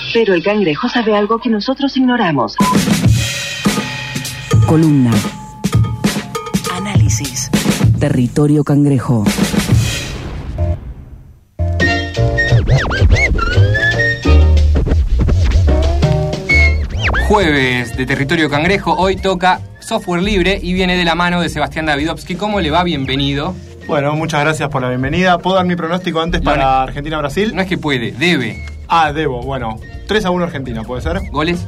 Pero el cangrejo sabe algo que nosotros ignoramos. Columna. Análisis. Territorio Cangrejo. Jueves de Territorio Cangrejo, hoy toca software libre y viene de la mano de Sebastián Davidovsky. ¿Cómo le va? Bienvenido. Bueno, muchas gracias por la bienvenida. ¿Puedo dar mi pronóstico antes para Argentina-Brasil? No es que puede, debe. Debo. Bueno, 3-1 Argentina, ¿puede ser? ¿Goles?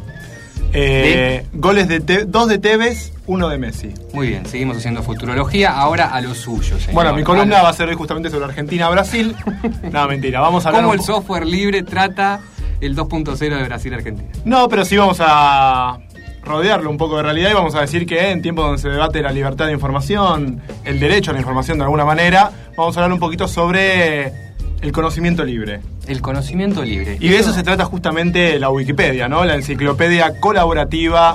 Goles de 2 de Tevez, 1 de Messi. Muy bien, seguimos haciendo futurología. Ahora a lo suyo, señor. Bueno, mi columna va a ser hoy justamente sobre Argentina-Brasil. No, mentira, vamos a hablar ¿Cómo el software libre trata el 2.0 de Brasil-Argentina? No, pero sí vamos a rodearlo un poco de realidad y vamos a decir que en tiempos donde se debate la libertad de información, el derecho a la información de alguna manera, vamos a hablar un poquito sobre el conocimiento libre. El conocimiento libre. Y de eso se trata justamente la Wikipedia, ¿no? La enciclopedia colaborativa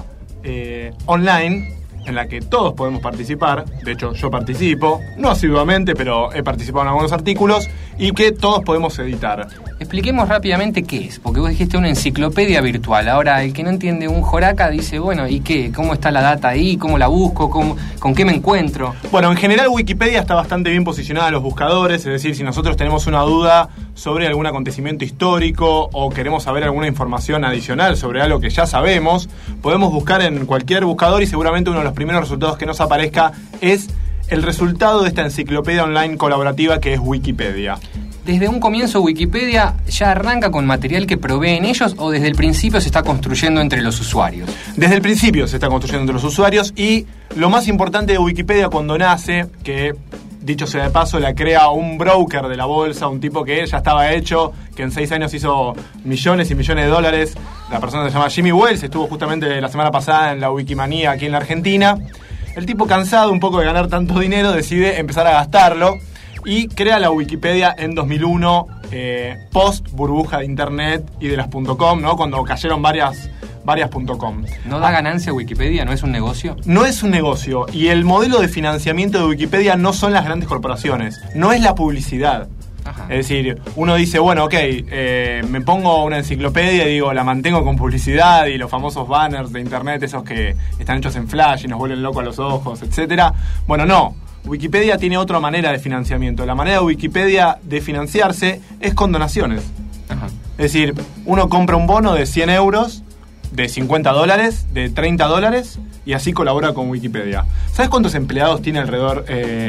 online en la que todos podemos participar. De hecho, yo participo, no asiduamente, pero he participado en algunos artículos y que todos podemos editar. Expliquemos rápidamente qué es, porque vos dijiste una enciclopedia virtual. Ahora, el que no entiende un joraca dice, bueno, ¿y qué? ¿Cómo está la data ahí? ¿Cómo la busco? ¿Con qué me encuentro? Bueno, en general Wikipedia está bastante bien posicionada en los buscadores, es decir, si nosotros tenemos una duda sobre algún acontecimiento histórico o queremos saber alguna información adicional sobre algo que ya sabemos, podemos buscar en cualquier buscador y seguramente uno de los primeros resultados que nos aparezca es el resultado de esta enciclopedia online colaborativa que es Wikipedia. ¿Desde un comienzo Wikipedia ya arranca con material que proveen ellos o desde el principio se está construyendo entre los usuarios? Desde el principio se está construyendo entre los usuarios y lo más importante de Wikipedia cuando nace, que dicho sea de paso, la crea un broker de la bolsa, un tipo que ya estaba hecho, que en 6 años hizo millones y millones de dólares. La persona se llama Jimmy Wales, estuvo justamente la semana pasada en la Wikimanía aquí en la Argentina. El tipo, cansado un poco de ganar tanto dinero, decide empezar a gastarlo y crea la Wikipedia en 2001, post burbuja de internet y de las .com, ¿no? Cuando cayeron varias .com. ¿No da ganancia Wikipedia? ¿No es un negocio? No es un negocio. Y el modelo de financiamiento de Wikipedia no son las grandes corporaciones. No es la publicidad. Ajá. Es decir, uno dice, bueno, ok, me pongo una enciclopedia y digo, la mantengo con publicidad y los famosos banners de internet, esos que están hechos en flash y nos vuelven locos a los ojos, etcétera. Bueno, no. Wikipedia tiene otra manera de financiamiento. La manera de Wikipedia de financiarse es con donaciones. Ajá. Es decir, uno compra un bono de 100 euros, de $50, de $30 y así colabora con Wikipedia. ¿Sabes cuántos empleados tiene alrededor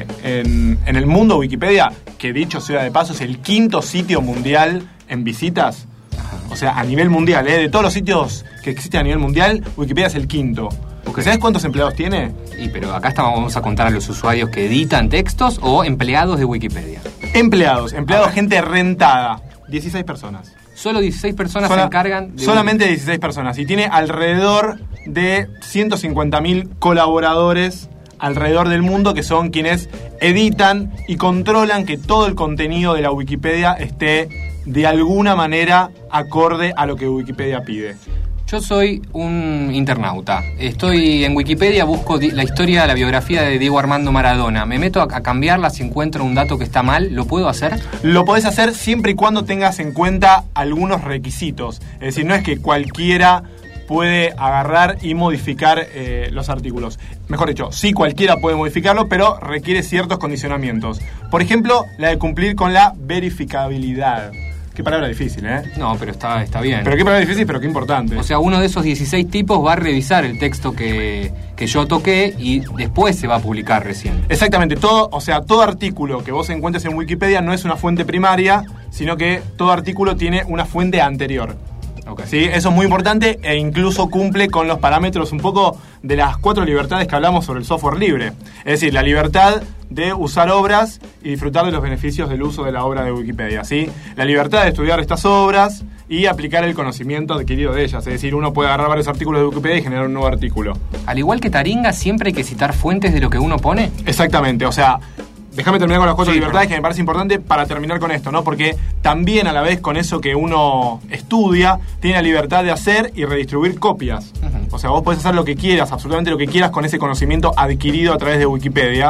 en el mundo Wikipedia? Que dicho sea de paso es el 5º sitio mundial en visitas. O sea, a nivel mundial, de todos los sitios que existen a nivel mundial, Wikipedia es el 5º. Okay. ¿Sabes cuántos empleados tiene? Pero acá vamos a contar a los usuarios que editan textos o empleados de Wikipedia. Empleados, gente rentada. 16 personas. Solo 16 personas se encargan de... Solamente 16 personas. Y tiene alrededor de 150.000 colaboradores alrededor del mundo que son quienes editan y controlan que todo el contenido de la Wikipedia esté de alguna manera acorde a lo que Wikipedia pide. Yo soy un internauta. Estoy en Wikipedia, busco la historia, la biografía de Diego Armando Maradona. Me meto a cambiarla si encuentro un dato que está mal. ¿Lo puedo hacer? Lo podés hacer siempre y cuando tengas en cuenta algunos requisitos. Es decir, no es que cualquiera puede agarrar y modificar los artículos. Mejor dicho, sí, cualquiera puede modificarlo, pero requiere ciertos condicionamientos. Por ejemplo, la de cumplir con la verificabilidad. Qué palabra difícil, ¿eh? No, pero está bien. Pero qué palabra difícil, pero qué importante. O sea, uno de esos 16 tipos va a revisar el texto que yo toqué y después se va a publicar recién. Exactamente. Todo artículo que vos encuentres en Wikipedia no es una fuente primaria, sino que todo artículo tiene una fuente anterior. Okay. ¿Sí? Eso es muy importante e incluso cumple con los parámetros un poco de las 4 libertades que hablamos sobre el software libre. Es decir, la libertad de usar obras y disfrutar de los beneficios del uso de la obra de Wikipedia, ¿sí? La libertad de estudiar estas obras y aplicar el conocimiento adquirido de ellas. Es decir, uno puede agarrar varios artículos de Wikipedia y generar un nuevo artículo. Al igual que Taringa, ¿siempre hay que citar fuentes de lo que uno pone? Exactamente, o sea... Déjame terminar con las 4 libertades que me parece importante para terminar con esto, ¿no? Porque también a la vez con eso que uno estudia, tiene la libertad de hacer y redistribuir copias. Uh-huh. O sea, vos podés hacer lo que quieras, absolutamente lo que quieras con ese conocimiento adquirido a través de Wikipedia,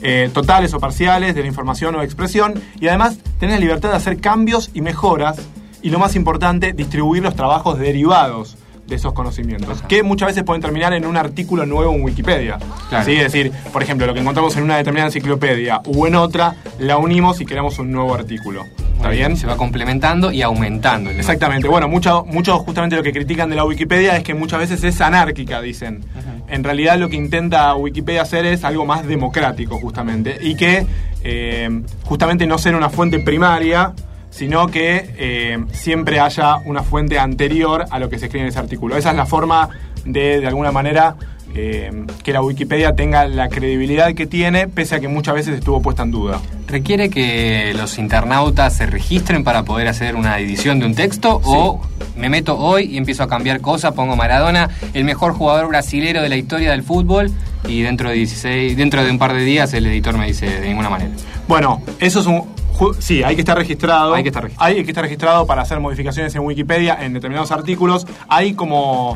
totales o parciales de la información o expresión, y además tenés la libertad de hacer cambios y mejoras y lo más importante, distribuir los trabajos derivados de esos conocimientos, que muchas veces pueden terminar en un artículo nuevo en Wikipedia. Claro. ¿Sí? Es decir, por ejemplo, lo que encontramos en una determinada enciclopedia o en otra, la unimos y creamos un nuevo artículo. ¿Está bien? Se va complementando y aumentando. Exactamente. Bueno, mucho justamente lo que critican de la Wikipedia es que muchas veces es anárquica, dicen. En realidad lo que intenta Wikipedia hacer es algo más democrático, justamente, y que justamente no ser una fuente primaria, sino que siempre haya una fuente anterior a lo que se escribe en ese artículo. Esa es la forma de alguna manera, que la Wikipedia tenga la credibilidad que tiene, pese a que muchas veces estuvo puesta en duda. ¿Requiere que los internautas se registren para poder hacer una edición de un texto? Sí. ¿O me meto hoy y empiezo a cambiar cosas, pongo Maradona, el mejor jugador brasilero de la historia del fútbol, y dentro de un par de días el editor me dice de ninguna manera? Bueno, eso es sí, hay que estar registrado. Hay que estar registrado para hacer modificaciones en Wikipedia en determinados artículos. Hay como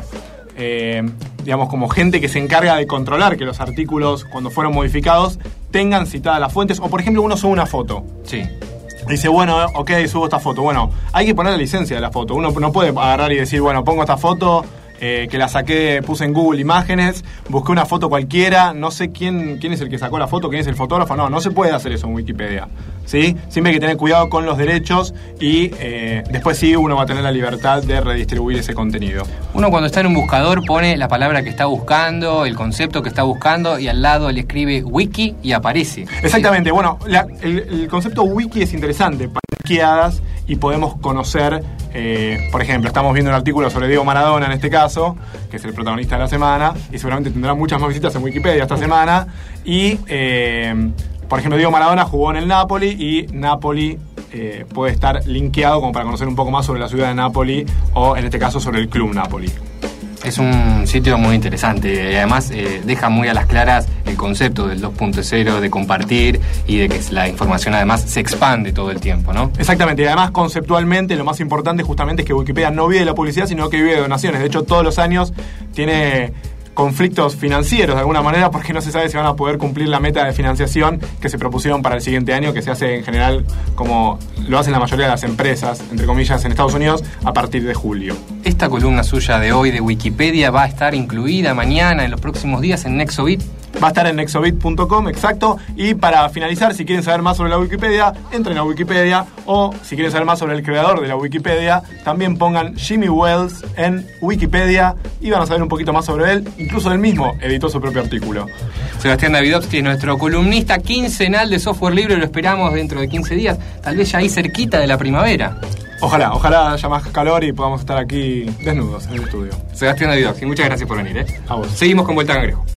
gente que se encarga de controlar que los artículos, cuando fueron modificados, tengan citadas las fuentes. O por ejemplo, uno sube una foto. Sí. Dice, bueno, ok, subo esta foto. Bueno, hay que poner la licencia de la foto. Uno no puede agarrar y decir, bueno, pongo esta foto, que la saqué, puse en Google Imágenes, busqué una foto cualquiera, no sé quién es el que sacó la foto, quién es el fotógrafo. No se puede hacer eso en Wikipedia, ¿sí? Siempre hay que tener cuidado con los derechos y después sí uno va a tener la libertad de redistribuir ese contenido. Uno cuando está en un buscador pone la palabra que está buscando, el concepto que está buscando, y al lado le escribe wiki y aparece. Exactamente. Bueno, el concepto wiki es interesante, parqueadas, y podemos conocer, por ejemplo, estamos viendo un artículo sobre Diego Maradona en este caso, que es el protagonista de la semana, y seguramente tendrá muchas más visitas en Wikipedia esta semana, y por ejemplo, Diego Maradona jugó en el Napoli, y Napoli puede estar linkeado como para conocer un poco más sobre la ciudad de Napoli, o en este caso sobre el club Napoli. Es un sitio muy interesante y además deja muy a las claras el concepto del 2.0, de compartir y de que la información además se expande todo el tiempo, ¿no? Exactamente, y además conceptualmente lo más importante justamente es que Wikipedia no vive de la publicidad, sino que vive de donaciones. De hecho, todos los años tiene conflictos financieros de alguna manera, porque no se sabe si van a poder cumplir la meta de financiación que se propusieron para el siguiente año, que se hace en general como lo hacen la mayoría de las empresas, entre comillas, en Estados Unidos, a partir de julio. Esta columna suya de hoy de Wikipedia va a estar incluida mañana, en los próximos días, en Nexobit. Va a estar en nexobit.com, exacto. Y para finalizar, si quieren saber más sobre la Wikipedia, entren a Wikipedia, o si quieren saber más sobre el creador de la Wikipedia, también pongan Jimmy Wales en Wikipedia y van a saber un poquito más sobre él. Incluso él mismo editó su propio artículo. Sebastián Davidovsky es nuestro columnista quincenal de software libre, lo esperamos dentro de 15 días, tal vez ya ahí cerquita de la primavera. Ojalá haya más calor y podamos estar aquí desnudos en el estudio. Sebastián Davidovsky, muchas gracias por venir. A vos. Seguimos con Vuelta a Cangrejo.